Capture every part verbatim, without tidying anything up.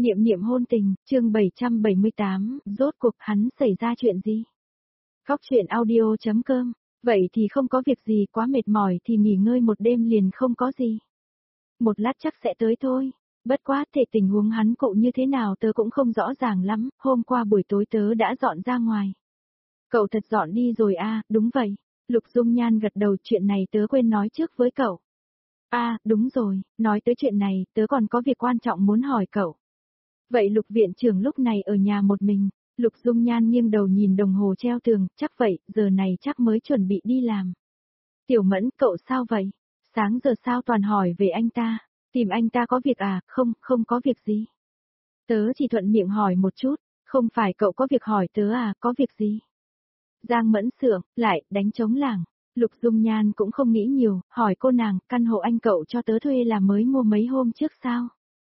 Niệm niệm hôn tình, chương bảy trăm bảy mươi tám, rốt cuộc hắn xảy ra chuyện gì? Khóc chuyện audio.com, vậy thì không có việc gì, quá mệt mỏi thì nghỉ ngơi một đêm liền không có gì. Một lát chắc sẽ tới thôi, bất quá thể tình huống hắn cụ như thế nào tớ cũng không rõ ràng lắm, hôm qua buổi tối tớ đã dọn ra ngoài. Cậu thật dọn đi rồi à, đúng vậy. Lục Dung Nhan gật đầu, chuyện này tớ quên nói trước với cậu. À, đúng rồi, nói tới chuyện này, tớ còn có việc quan trọng muốn hỏi cậu. Vậy Lục viện trưởng lúc này ở nhà một mình, Lục Dung Nhan nghiêng đầu nhìn đồng hồ treo tường, chắc vậy, giờ này chắc mới chuẩn bị đi làm. Tiểu Mẫn, cậu sao vậy? Sáng giờ sao toàn hỏi về anh ta? Tìm anh ta có việc à? Không, không có việc gì. Tớ chỉ thuận miệng hỏi một chút, không phải cậu có việc hỏi tớ à, có việc gì? Giang Mẫn sượng, lại, đánh trống lảng. Lục Dung Nhan cũng không nghĩ nhiều, hỏi cô nàng, căn hộ anh cậu cho tớ thuê là mới mua mấy hôm trước sao?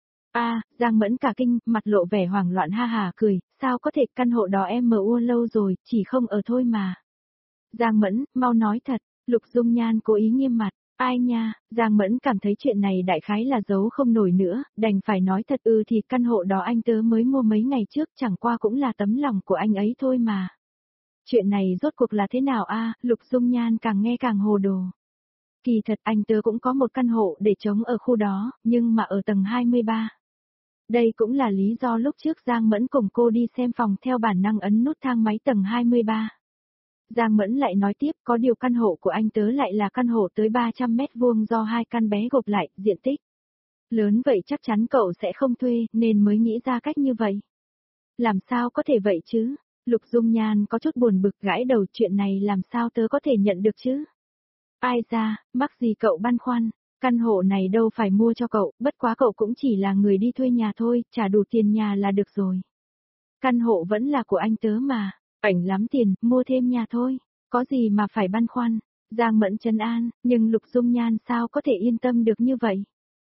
À, Giang Mẫn cả kinh, mặt lộ vẻ hoảng loạn ha hà cười, sao có thể, căn hộ đó em mua lâu rồi, chỉ không ở thôi mà. Giang Mẫn, mau nói thật, Lục Dung Nhan cố ý nghiêm mặt, ai nha, Giang Mẫn cảm thấy chuyện này đại khái là giấu không nổi nữa, đành phải nói thật ư thì căn hộ đó anh tớ mới mua mấy ngày trước, chẳng qua cũng là tấm lòng của anh ấy thôi mà. Chuyện này rốt cuộc là thế nào a? Lục Dung Nhan càng nghe càng hồ đồ. Kỳ thật anh tớ cũng có một căn hộ để trống ở khu đó, nhưng mà ở tầng hai mươi ba. Đây cũng là lý do lúc trước Giang Mẫn cùng cô đi xem phòng theo bản năng ấn nút thang máy tầng hai mươi ba. Giang Mẫn lại nói tiếp, có điều căn hộ của anh tớ lại là căn hộ tới ba trăm mét vuông do hai căn bé gộp lại, diện tích lớn vậy chắc chắn cậu sẽ không thuê, nên mới nghĩ ra cách như vậy. Làm sao có thể vậy chứ? Lục Dung Nhan có chút buồn bực gãi đầu, chuyện này làm sao tớ có thể nhận được chứ? Ai ra, mắc gì cậu băn khoăn, căn hộ này đâu phải mua cho cậu, bất quá cậu cũng chỉ là người đi thuê nhà thôi, trả đủ tiền nhà là được rồi. Căn hộ vẫn là của anh tớ mà, ảnh lắm tiền, mua thêm nhà thôi, có gì mà phải băn khoăn. Giang Mẫn trấn an, nhưng Lục Dung Nhan sao có thể yên tâm được như vậy?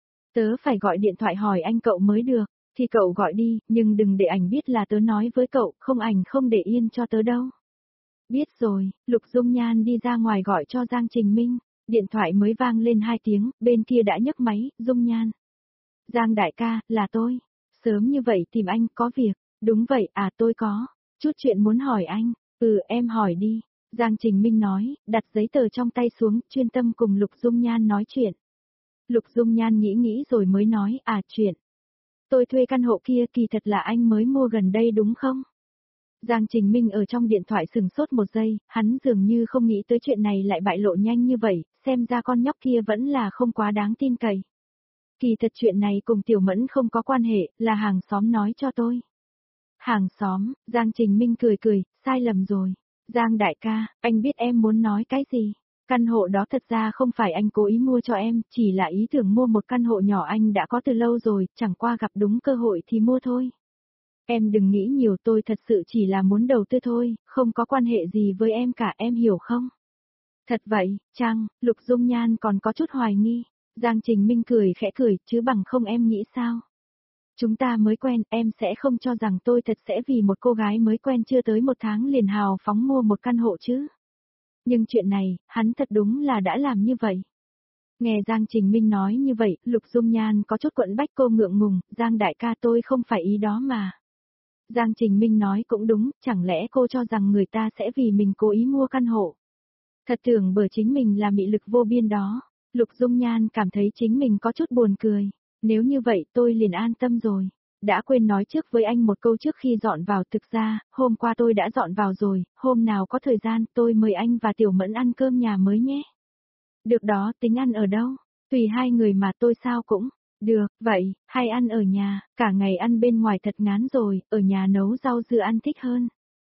Tớ phải gọi điện thoại hỏi anh cậu mới được. Thì cậu gọi đi, nhưng đừng để ảnh biết là tớ nói với cậu, không ảnh không để yên cho tớ đâu. Biết rồi, Lục Dung Nhan đi ra ngoài gọi cho Giang Trình Minh, điện thoại mới vang lên hai tiếng, bên kia đã nhấc máy, Dung Nhan. Giang đại ca, là tôi. Sớm như vậy tìm anh, có việc. Đúng vậy, à tôi có. Chút chuyện muốn hỏi anh. Ừ, em hỏi đi. Giang Trình Minh nói, đặt giấy tờ trong tay xuống, chuyên tâm cùng Lục Dung Nhan nói chuyện. Lục Dung Nhan nghĩ nghĩ rồi mới nói, à chuyện. Tôi thuê căn hộ kia kỳ thật là anh mới mua gần đây đúng không? Giang Trình Minh ở trong điện thoại sừng sốt một giây, hắn dường như không nghĩ tới chuyện này lại bại lộ nhanh như vậy, xem ra con nhóc kia vẫn là không quá đáng tin cậy. Kỳ thật chuyện này cùng Tiểu Mẫn không có quan hệ, là hàng xóm nói cho tôi. Hàng xóm, Giang Trình Minh cười cười, sai lầm rồi. Giang đại ca, anh biết em muốn nói cái gì? Căn hộ đó thật ra không phải anh cố ý mua cho em, chỉ là ý tưởng mua một căn hộ nhỏ anh đã có từ lâu rồi, chẳng qua gặp đúng cơ hội thì mua thôi. Em đừng nghĩ nhiều, tôi thật sự chỉ là muốn đầu tư thôi, không có quan hệ gì với em cả, em hiểu không? Thật vậy, chăng? Lục Dung Nhan còn có chút hoài nghi. Giang Trình Minh cười khẽ cười, chứ bằng không em nghĩ sao? Chúng ta mới quen, em sẽ không cho rằng tôi thật sẽ vì một cô gái mới quen chưa tới một tháng liền hào phóng mua một căn hộ chứ. Nhưng chuyện này, hắn thật đúng là đã làm như vậy. Nghe Giang Trình Minh nói như vậy, Lục Dung Nhan có chút quẫn bách, cô ngượng ngùng, Giang đại ca tôi không phải ý đó mà. Giang Trình Minh nói cũng đúng, chẳng lẽ cô cho rằng người ta sẽ vì mình cố ý mua căn hộ. Thật tưởng bởi chính mình là mị lực vô biên đó. Lục Dung Nhan cảm thấy chính mình có chút buồn cười. Nếu như vậy tôi liền an tâm rồi. Đã quên nói trước với anh một câu trước khi dọn vào, thực ra, hôm qua tôi đã dọn vào rồi, hôm nào có thời gian tôi mời anh và Tiểu Mẫn ăn cơm nhà mới nhé. Được đó, tính ăn ở đâu? Tùy hai người mà tôi sao cũng. Được, vậy, hay ăn ở nhà, cả ngày ăn bên ngoài thật ngán rồi, ở nhà nấu rau dưa ăn thích hơn.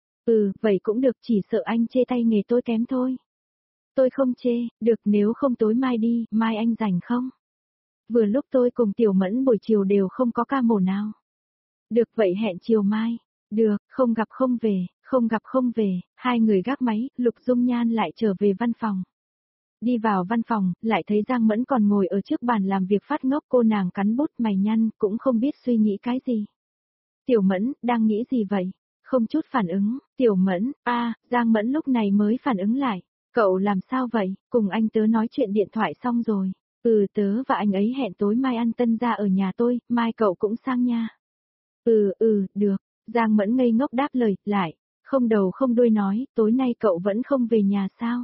Ừ, vậy cũng được, chỉ sợ anh chê tay nghề tôi kém thôi. Tôi không chê, được, nếu không tối mai đi, mai anh rảnh không? Vừa lúc tôi cùng Tiểu Mẫn buổi chiều đều không có ca mổ nào. Được, vậy hẹn chiều mai. Được, không gặp không về, không gặp không về, hai người gác máy, Lục Dung Nhan lại trở về văn phòng. Đi vào văn phòng, lại thấy Giang Mẫn còn ngồi ở trước bàn làm việc phát ngốc, cô nàng cắn bút mày nhăn, cũng không biết suy nghĩ cái gì. Tiểu Mẫn, đang nghĩ gì vậy? Không chút phản ứng, Tiểu Mẫn, a, Giang Mẫn lúc này mới phản ứng lại. Cậu làm sao vậy? Cùng anh tớ nói chuyện điện thoại xong rồi. Ừ, tớ và anh ấy hẹn tối mai ăn tân gia ở nhà tôi, mai cậu cũng sang nha. Ừ, ừ, được. Giang Mẫn ngây ngốc đáp lời, lại, không đầu không đuôi nói, tối nay cậu vẫn không về nhà sao?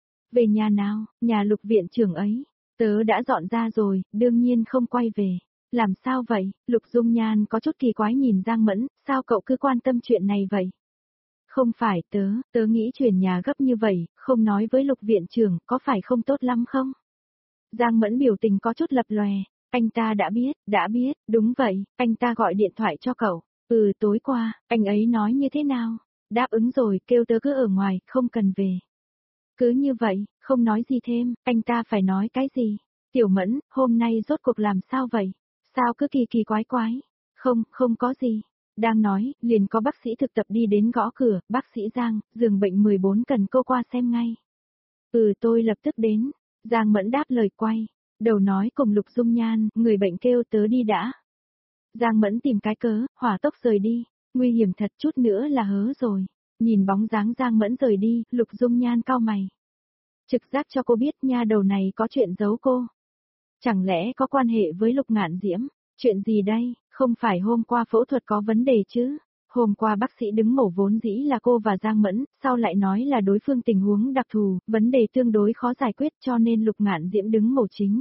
Về nhà nào, nhà Lục viện trưởng ấy. Tớ đã dọn ra rồi, đương nhiên không quay về. Làm sao vậy? Lục Dung Nhan có chút kỳ quái nhìn Giang Mẫn, sao cậu cứ quan tâm chuyện này vậy? Không phải tớ, tớ nghĩ chuyển nhà gấp như vậy, không nói với Lục viện trưởng, có phải không tốt lắm không? Giang Mẫn biểu tình có chút lập lòe, anh ta đã biết, đã biết, đúng vậy, anh ta gọi điện thoại cho cậu. Ừ, tối qua, anh ấy nói như thế nào? Đáp ứng rồi, kêu tớ cứ ở ngoài, không cần về. Cứ như vậy, không nói gì thêm, anh ta phải nói cái gì? Tiểu Mẫn, hôm nay rốt cuộc làm sao vậy? Sao cứ kỳ kỳ quái quái? Không, không có gì. Đang nói, liền có bác sĩ thực tập đi đến gõ cửa, bác sĩ Giang, giường bệnh mười bốn cần cô qua xem ngay. Ừ, tôi lập tức đến. Giang Mẫn đáp lời quay. Đầu nói cùng Lục Dung Nhan, người bệnh kêu tớ đi đã. Giang Mẫn tìm cái cớ, hỏa tốc rời đi. Nguy hiểm thật, chút nữa là hớ rồi. Nhìn bóng dáng Giang Mẫn rời đi, Lục Dung Nhan cau mày. Trực giác cho cô biết nha đầu này có chuyện giấu cô. Chẳng lẽ có quan hệ với Lục Ngạn Diễm? Chuyện gì đây, không phải hôm qua phẫu thuật có vấn đề chứ? Hôm qua bác sĩ đứng mổ vốn dĩ là cô và Giang Mẫn, sau lại nói là đối phương tình huống đặc thù, vấn đề tương đối khó giải quyết cho nên Lục Ngạn Diễm đứng mổ chính.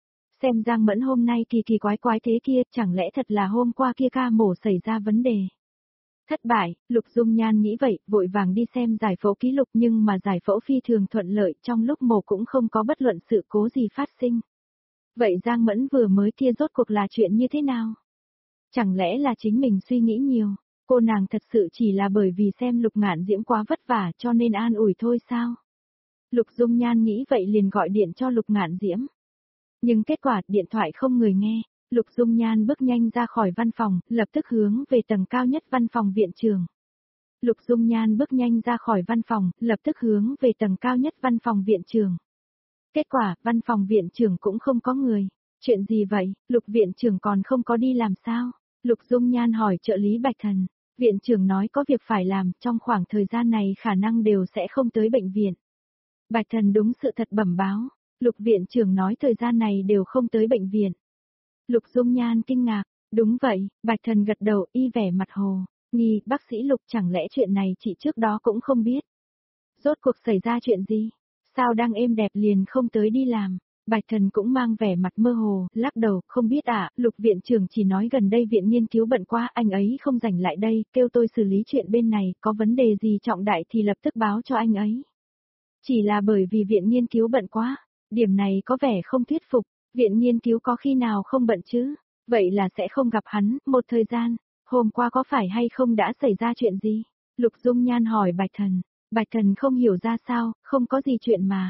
Xem Giang Mẫn hôm nay kỳ kỳ quái quái thế kia, chẳng lẽ thật là hôm qua kia ca mổ xảy ra vấn đề? Thất bại, Lục Dung Nhan nghĩ vậy, vội vàng đi xem giải phẫu ký lục nhưng mà giải phẫu phi thường thuận lợi, trong lúc mổ cũng không có bất luận sự cố gì phát sinh. Vậy Giang Mẫn vừa mới kia rốt cuộc là chuyện như thế nào? Chẳng lẽ là chính mình suy nghĩ nhiều, cô nàng thật sự chỉ là bởi vì xem Lục Ngạn Diễm quá vất vả cho nên an ủi thôi sao? Lục Dung Nhan nghĩ vậy liền gọi điện cho Lục Ngạn Diễm. Nhưng kết quả điện thoại không người nghe, Lục Dung Nhan bước nhanh ra khỏi văn phòng, lập tức hướng về tầng cao nhất văn phòng viện trưởng. Lục Dung Nhan bước nhanh ra khỏi văn phòng, lập tức hướng về tầng cao nhất văn phòng viện trưởng. Kết quả, văn phòng viện trưởng cũng không có người. Chuyện gì vậy, Lục viện trưởng còn không có đi làm sao? Lục Dung Nhan hỏi trợ lý Bạch Thần. Viện trưởng nói có việc phải làm, trong khoảng thời gian này khả năng đều sẽ không tới bệnh viện. Bạch Thần đúng sự thật bẩm báo. Lục viện trưởng nói thời gian này đều không tới bệnh viện. Lục Dung Nhan kinh ngạc. Đúng vậy, Bạch Thần gật đầu y vẻ mặt hồ. Nghi, bác sĩ Lục chẳng lẽ chuyện này chị trước đó cũng không biết. Rốt cuộc xảy ra chuyện gì? Sao đang êm đẹp liền không tới đi làm? Bạch Thần cũng mang vẻ mặt mơ hồ, lắc đầu, không biết ạ, à, Lục viện trưởng chỉ nói gần đây viện nghiên cứu bận quá, anh ấy không rảnh lại đây, kêu tôi xử lý chuyện bên này, có vấn đề gì trọng đại thì lập tức báo cho anh ấy. Chỉ là bởi vì viện nghiên cứu bận quá, điểm này có vẻ không thuyết phục, viện nghiên cứu có khi nào không bận chứ, vậy là sẽ không gặp hắn, một thời gian, hôm qua có phải hay không đã xảy ra chuyện gì? Lục Dung Nhan hỏi Bạch Thần, Bạch Thần không hiểu ra sao, không có gì chuyện mà.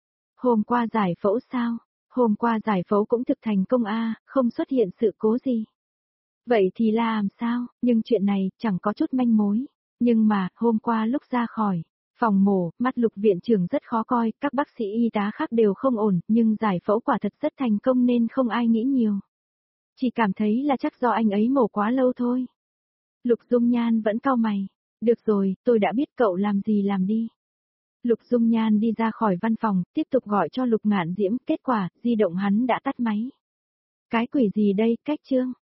Hôm qua giải phẫu sao? Hôm qua giải phẫu cũng thực thành công a, không xuất hiện sự cố gì. Vậy thì làm sao, nhưng chuyện này chẳng có chút manh mối. Nhưng mà, hôm qua lúc ra khỏi phòng mổ, mắt Lục viện trưởng rất khó coi, các bác sĩ y tá khác đều không ổn, nhưng giải phẫu quả thật rất thành công nên không ai nghĩ nhiều. Chỉ cảm thấy là chắc do anh ấy mổ quá lâu thôi. Lục Dung Nhan vẫn cau mày. Được rồi, tôi đã biết cậu làm gì làm đi. Lục Dung Nhan đi ra khỏi văn phòng, tiếp tục gọi cho Lục Ngạn Diễm, kết quả, di động hắn đã tắt máy. Cái quỷ gì đây, cách chương.